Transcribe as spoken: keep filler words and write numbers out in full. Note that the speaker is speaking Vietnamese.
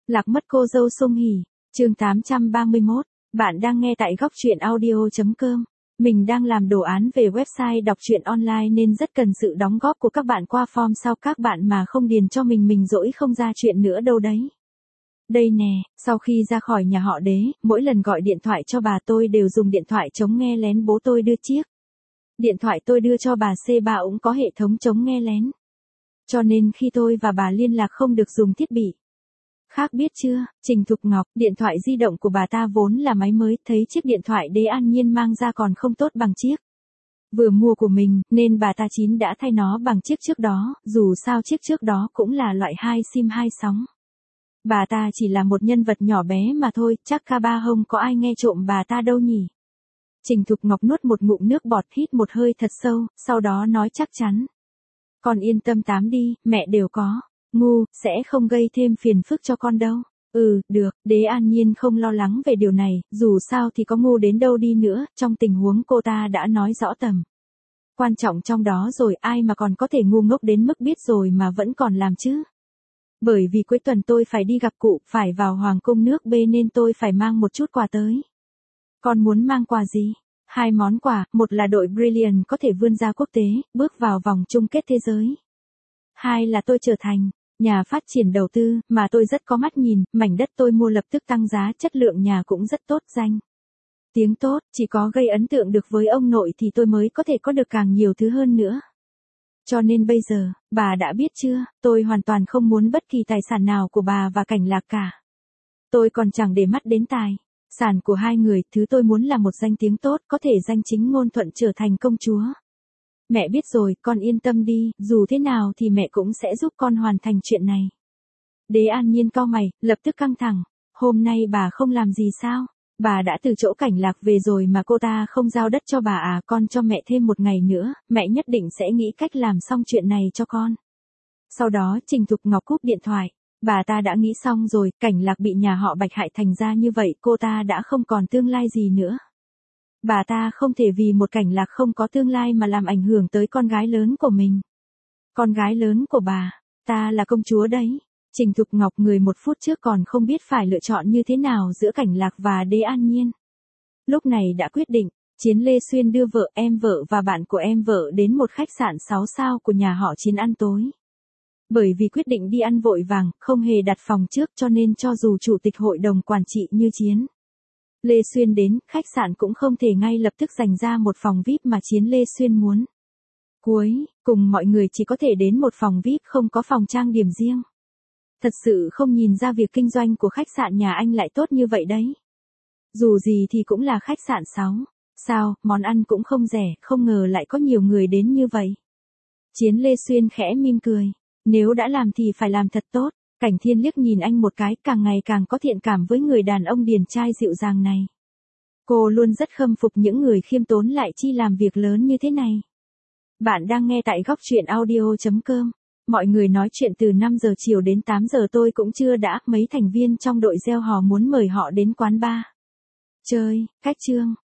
Lạc mất cô dâu Song Hỷ, chương tám trăm ba mươi mốt, bạn đang nghe tại góc truyện audio.com. Mình đang làm đồ án về website đọc truyện online nên rất cần sự đóng góp của các bạn qua form sau các bạn mà không điền cho mình mình dỗi không ra chuyện nữa đâu đấy. Đây nè, sau khi ra khỏi nhà họ Đế, mỗi lần gọi điện thoại cho bà tôi đều dùng điện thoại chống nghe lén bố tôi đưa chiếc. Điện thoại tôi đưa cho bà xê ba cũng có hệ thống chống nghe lén. Cho nên khi tôi và bà liên lạc không được dùng thiết bị. Khác biết chưa, Trình Thục Ngọc, điện thoại di động của bà ta vốn là máy mới, thấy chiếc điện thoại Đế An Nhiên mang ra còn không tốt bằng chiếc vừa mua của mình, nên bà ta chín đã thay nó bằng chiếc trước đó, dù sao chiếc trước đó cũng là loại hai sim hai sóng. Bà ta chỉ là một nhân vật nhỏ bé mà thôi, chắc ca ba hông có ai nghe trộm bà ta đâu nhỉ. Trình Thục Ngọc nuốt một ngụm nước bọt, hít một hơi thật sâu, sau đó nói chắc chắn. Con yên tâm tám đi, mẹ đều có. Ngu, sẽ không gây thêm phiền phức cho con đâu. Ừ, được, Đế An Nhiên không lo lắng về điều này, dù sao thì có ngu đến đâu đi nữa, trong tình huống cô ta đã nói rõ tầm quan trọng trong đó rồi, ai mà còn có thể ngu ngốc đến mức biết rồi mà vẫn còn làm chứ. Bởi vì cuối tuần tôi phải đi gặp cụ, phải vào Hoàng cung nước B nên tôi phải mang một chút quà tới. Con muốn mang quà gì? Hai món quà, một là đội Brilliant có thể vươn ra quốc tế, bước vào vòng chung kết thế giới. Hai là tôi trở thành nhà phát triển đầu tư, mà tôi rất có mắt nhìn, mảnh đất tôi mua lập tức tăng giá, chất lượng nhà cũng rất tốt, danh tiếng tốt, chỉ có gây ấn tượng được với ông nội thì tôi mới có thể có được càng nhiều thứ hơn nữa. Cho nên bây giờ, bà đã biết chưa, tôi hoàn toàn không muốn bất kỳ tài sản nào của bà và Cảnh Lạc cả. Tôi còn chẳng để mắt đến tài sản của hai người, thứ tôi muốn là một danh tiếng tốt, có thể danh chính ngôn thuận trở thành công chúa. Mẹ biết rồi, con yên tâm đi, dù thế nào thì mẹ cũng sẽ giúp con hoàn thành chuyện này. Đế An Nhiên cau mày, lập tức căng thẳng. Hôm nay bà không làm gì sao? Bà đã từ chỗ Cảnh Lạc về rồi mà cô ta không giao đất cho bà à? Con cho mẹ thêm một ngày nữa, mẹ nhất định sẽ nghĩ cách làm xong chuyện này cho con. Sau đó Trình Thục Ngọc cúp điện thoại. Bà ta đã nghĩ xong rồi, Cảnh Lạc bị nhà họ Bạch hại thành ra như vậy, cô ta đã không còn tương lai gì nữa. Bà ta không thể vì một Cảnh Lạc không có tương lai mà làm ảnh hưởng tới con gái lớn của mình. Con gái lớn của bà, ta là công chúa đấy. Trình Thục Ngọc người một phút trước còn không biết phải lựa chọn như thế nào giữa Cảnh Lạc và Đế An Nhiên. Lúc này đã quyết định, Chiến Lê Xuyên đưa vợ, em vợ và bạn của em vợ đến một khách sạn sáu sao của nhà họ Chiến ăn tối. Bởi vì quyết định đi ăn vội vàng, không hề đặt phòng trước cho nên cho dù chủ tịch hội đồng quản trị như Chiến Lê Xuyên đến, khách sạn cũng không thể ngay lập tức dành ra một phòng vi ai pi mà Chiến Lê Xuyên muốn. Cuối cùng mọi người chỉ có thể đến một phòng vi ai pi không có phòng trang điểm riêng. Thật sự không nhìn ra việc kinh doanh của khách sạn nhà anh lại tốt như vậy đấy. Dù gì thì cũng là khách sạn sáu sao, món ăn cũng không rẻ, không ngờ lại có nhiều người đến như vậy. Chiến Lê Xuyên khẽ mỉm cười. Nếu đã làm thì phải làm thật tốt. Cảnh Thiên liếc nhìn anh một cái, càng ngày càng có thiện cảm với người đàn ông điển trai dịu dàng này. Cô luôn rất khâm phục những người khiêm tốn lại chi làm việc lớn như thế này. Bạn đang nghe tại góc truyện audio.com. Mọi người nói chuyện từ năm giờ chiều đến tám giờ tôi cũng chưa đã, mấy thành viên trong đội gieo hò muốn mời họ đến quán bar chơi, cách chương.